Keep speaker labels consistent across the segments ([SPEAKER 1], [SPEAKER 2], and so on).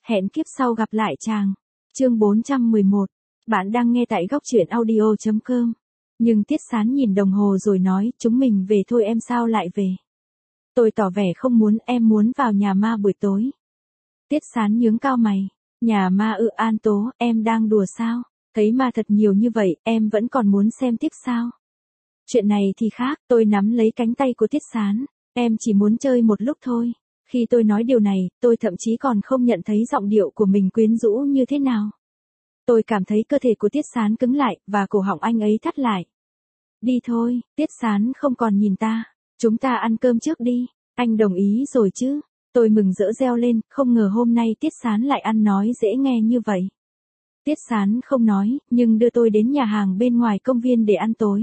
[SPEAKER 1] Hẹn kiếp sau gặp lại chàng. Chương 411. Bạn đang nghe tại góc truyện audio.com. Nhưng Tiết Sán nhìn đồng hồ rồi nói, chúng mình về thôi, em sao lại về? Tôi tỏ vẻ không muốn, em muốn vào nhà ma buổi tối. Tiết Sán nhướng cao mày. Nhà ma ư? An Tố, em đang đùa sao? Thấy ma thật nhiều như vậy, em vẫn còn muốn xem tiếp sao? Chuyện này thì khác, tôi nắm lấy cánh tay của Tiết Sán. Em chỉ muốn chơi một lúc thôi. Khi tôi nói điều này, tôi thậm chí còn không nhận thấy giọng điệu của mình quyến rũ như thế nào. Tôi cảm thấy cơ thể của Tiết Sán cứng lại, và cổ họng anh ấy thắt lại. Đi thôi, Tiết Sán không còn nhìn ta. Chúng ta ăn cơm trước đi. Anh đồng ý rồi chứ? Tôi mừng rỡ reo lên, không ngờ hôm nay Tiết Sán lại ăn nói dễ nghe như vậy. Tiết Sán không nói, nhưng đưa tôi đến nhà hàng bên ngoài công viên để ăn tối.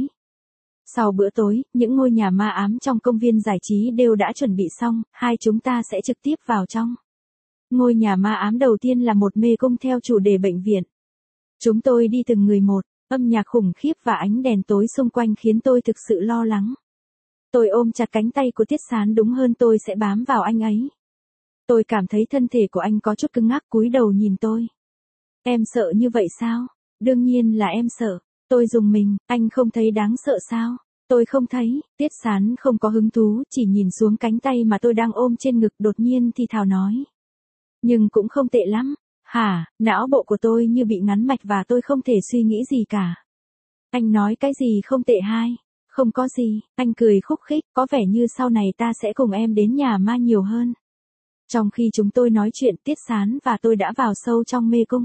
[SPEAKER 1] Sau bữa tối, những ngôi nhà ma ám trong công viên giải trí đều đã chuẩn bị xong, hai chúng ta sẽ trực tiếp vào trong. Ngôi nhà ma ám đầu tiên là một mê cung theo chủ đề bệnh viện. Chúng tôi đi từng người một, âm nhạc khủng khiếp và ánh đèn tối xung quanh khiến tôi thực sự lo lắng. Tôi ôm chặt cánh tay của Tiết Sán, đúng hơn tôi sẽ bám vào anh ấy. Tôi cảm thấy thân thể của anh có chút cứng ngắc, cúi đầu nhìn tôi. Em sợ như vậy sao? Đương nhiên là em sợ. Tôi rùng mình, anh không thấy đáng sợ sao? Tôi không thấy. Tiết Sán không có hứng thú, chỉ nhìn xuống cánh tay mà tôi đang ôm trên ngực, đột nhiên thì thào nói. Nhưng cũng không tệ lắm. Hả? Não bộ của tôi như bị ngắn mạch và tôi không thể suy nghĩ gì cả. Anh nói cái gì không tệ hay? Không có gì, anh cười khúc khích, có vẻ như sau này ta sẽ cùng em đến nhà ma nhiều hơn. Trong khi chúng tôi nói chuyện, Tiết Sán và tôi đã vào sâu trong mê cung.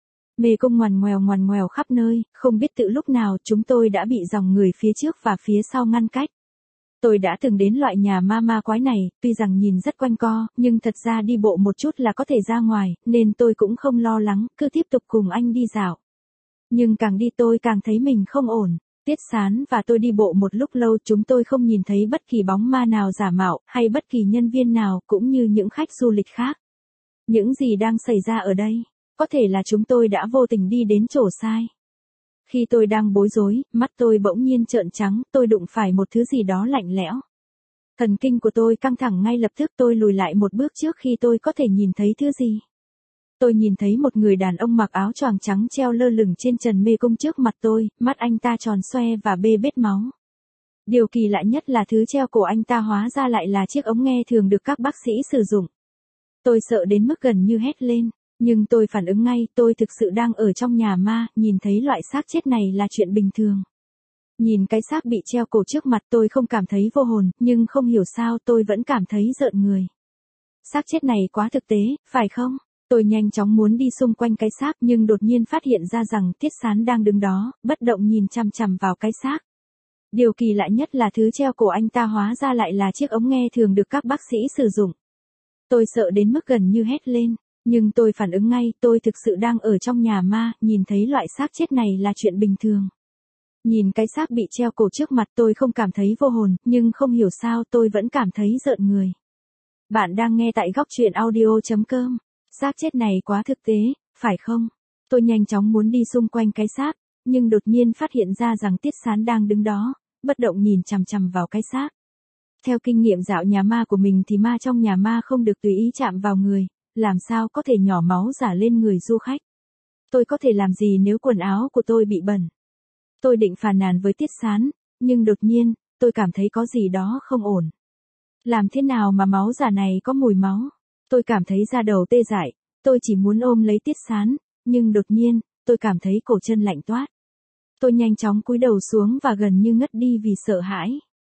[SPEAKER 1] Mê cung ngoằn ngoèo khắp nơi, không biết từ lúc nào chúng tôi đã bị dòng người phía trước và phía sau ngăn cách. Tôi đã từng đến loại nhà ma quái này, tuy rằng nhìn rất quanh co, nhưng thật ra đi bộ một chút là có thể ra ngoài, nên tôi cũng không lo lắng, cứ tiếp tục cùng anh đi dạo. Nhưng càng đi tôi càng thấy mình không ổn. Tiết Sán và tôi đi bộ một lúc lâu, chúng tôi không nhìn thấy bất kỳ bóng ma nào giả mạo, hay bất kỳ nhân viên nào, cũng như những khách du lịch khác. Những gì đang xảy ra ở đây? Có thể là chúng tôi đã vô tình đi đến chỗ sai. Khi tôi đang bối rối, mắt tôi bỗng nhiên trợn trắng, tôi đụng phải một thứ gì đó lạnh lẽo. Thần kinh của tôi căng thẳng, ngay lập tức tôi lùi lại một bước trước khi tôi có thể nhìn thấy thứ gì. Tôi nhìn thấy một người đàn ông mặc áo choàng trắng treo lơ lửng trên trần mê cung trước mặt tôi, mắt anh ta tròn xoe và bê bết máu. Điều kỳ lạ nhất là thứ treo cổ anh ta hóa ra lại là chiếc ống nghe thường được các bác sĩ sử dụng. Tôi sợ đến mức gần như hét lên, nhưng tôi phản ứng ngay, tôi thực sự đang ở trong nhà ma, nhìn thấy loại xác chết này là chuyện bình thường. Nhìn cái xác bị treo cổ trước mặt tôi không cảm thấy vô hồn, nhưng không hiểu sao tôi vẫn cảm thấy rợn người. Xác chết này quá thực tế, phải không? Tôi nhanh chóng muốn đi xung quanh cái xác, nhưng đột nhiên phát hiện ra rằng Tiết Sán đang đứng đó, bất động nhìn chằm chằm vào cái xác. Điều kỳ lạ nhất là thứ treo cổ anh ta hóa ra lại là chiếc ống nghe thường được các bác sĩ sử dụng. Tôi sợ đến mức gần như hét lên, nhưng tôi phản ứng ngay, tôi thực sự đang ở trong nhà ma, nhìn thấy loại xác chết này là chuyện bình thường. Nhìn cái xác bị treo cổ trước mặt tôi không cảm thấy vô hồn, nhưng không hiểu sao tôi vẫn cảm thấy rợn người. Bạn đang nghe tại góc truyện audio.com. Xác chết này quá thực tế, phải không? Tôi nhanh chóng muốn đi xung quanh cái xác, nhưng đột nhiên phát hiện ra rằng Tiết Sán đang đứng đó, bất động nhìn chằm chằm vào cái xác. Theo kinh nghiệm dạo nhà ma của mình thì ma trong nhà ma không được tùy ý chạm vào người, làm sao có thể nhỏ máu rả lên người du khách. Tôi có thể làm gì nếu quần áo của tôi bị bẩn? Tôi định phàn nàn với Tiết Sán, nhưng đột nhiên, tôi cảm thấy có gì đó không ổn. Làm thế nào mà máu rả này có mùi máu? Tôi cảm thấy da đầu tê dại, tôi chỉ muốn ôm lấy Tiết Sán, nhưng đột nhiên, tôi cảm thấy cổ chân lạnh toát. Tôi nhanh chóng cúi đầu xuống và gần như ngất đi vì sợ hãi.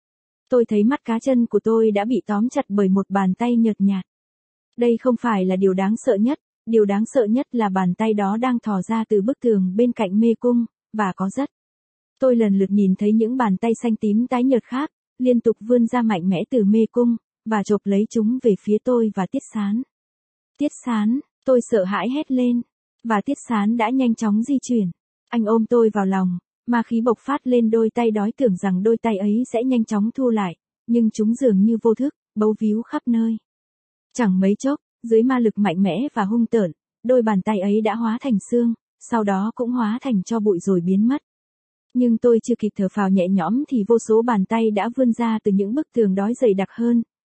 [SPEAKER 1] Tôi thấy mắt cá chân của tôi đã bị tóm chặt bởi một bàn tay nhợt nhạt. Đây không phải là điều đáng sợ nhất, điều đáng sợ nhất là bàn tay đó đang thò ra từ bức tường bên cạnh mê cung, và có rất. Tôi lần lượt nhìn thấy những bàn tay xanh tím tái nhợt khác, liên tục vươn ra mạnh mẽ từ mê cung, và chộp lấy chúng về phía tôi và Tiết Sán. Tiết Sán, tôi sợ hãi hét lên, và Tiết Sán đã nhanh chóng di chuyển. Anh ôm tôi vào lòng, ma khí bộc phát lên đôi tay, đói tưởng rằng đôi tay ấy sẽ nhanh chóng thu lại, nhưng chúng dường như vô thức, bấu víu khắp nơi. Chẳng mấy chốc, dưới ma lực mạnh mẽ và hung tợn, đôi bàn tay ấy đã hóa thành xương, sau đó cũng hóa thành tro bụi rồi biến mất. Nhưng tôi chưa kịp thở phào nhẹ nhõm thì vô số bàn tay đã vươn ra từ những bức tường đói dày đặc hơn,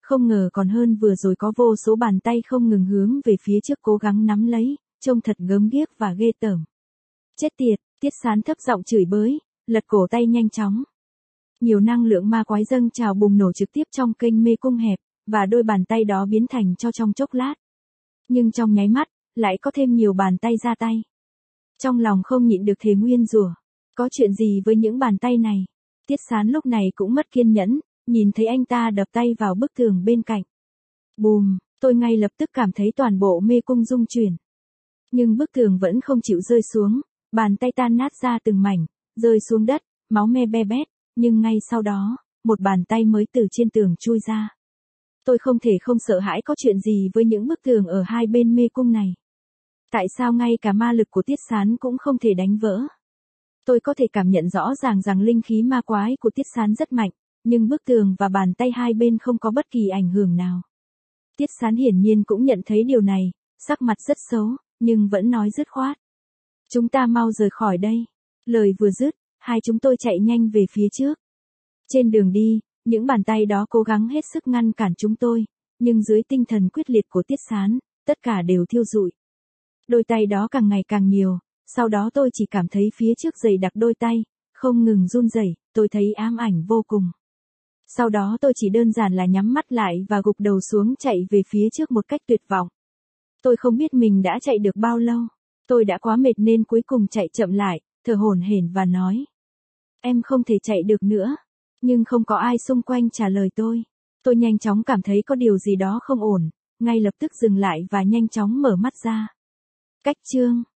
[SPEAKER 1] không ngờ còn hơn vừa rồi có vô số bàn tay không ngừng hướng về phía trước cố gắng nắm lấy, trông thật gớm ghiếc và ghê tởm. Chết tiệt, Tiết Sán thấp giọng chửi bới, lật cổ tay nhanh chóng. Nhiều năng lượng ma quái dâng trào bùng nổ trực tiếp trong kênh mê cung hẹp, và đôi bàn tay đó biến thành cho trong chốc lát. Nhưng trong nháy mắt, lại có thêm nhiều bàn tay ra tay. Trong lòng không nhịn được thề nguyên rủa, có chuyện gì với những bàn tay này? Tiết Sán lúc này cũng mất kiên nhẫn, nhìn thấy anh ta đập tay vào bức tường bên cạnh. Bùm, tôi ngay lập tức cảm thấy toàn bộ mê cung rung chuyển. Nhưng bức tường vẫn không chịu rơi xuống, bàn tay tan nát ra từng mảnh, rơi xuống đất, máu me be bét, nhưng ngay sau đó, một bàn tay mới từ trên tường chui ra. Tôi không thể không sợ hãi có chuyện gì với những bức tường ở hai bên mê cung này. Tại sao ngay cả ma lực của Tiết Sán cũng không thể đánh vỡ? Tôi có thể cảm nhận rõ ràng rằng linh khí ma quái của Tiết Sán rất mạnh, nhưng bức tường và bàn tay hai bên không có bất kỳ ảnh hưởng nào. Tiết Sán hiển nhiên cũng nhận thấy điều này, sắc mặt rất xấu, nhưng vẫn nói dứt khoát. Chúng ta mau rời khỏi đây. Lời vừa dứt, hai chúng tôi chạy nhanh về phía trước. Trên đường đi, những bàn tay đó cố gắng hết sức ngăn cản chúng tôi, nhưng dưới tinh thần quyết liệt của Tiết Sán, tất cả đều thiêu rụi. Đôi tay đó càng ngày càng nhiều, sau đó tôi chỉ cảm thấy phía trước dày đặc đôi tay, không ngừng run rẩy, tôi thấy ám ảnh vô cùng. Sau đó tôi chỉ đơn giản là nhắm mắt lại và gục đầu xuống chạy về phía trước một cách tuyệt vọng. Tôi không biết mình đã chạy được bao lâu. Tôi đã quá mệt nên cuối cùng chạy chậm lại, thở hổn hển và nói. Em không thể chạy được nữa. Nhưng không có ai xung quanh trả lời tôi. Tôi nhanh chóng cảm thấy có điều gì đó không ổn, ngay lập tức dừng lại và nhanh chóng mở mắt ra. Cách chương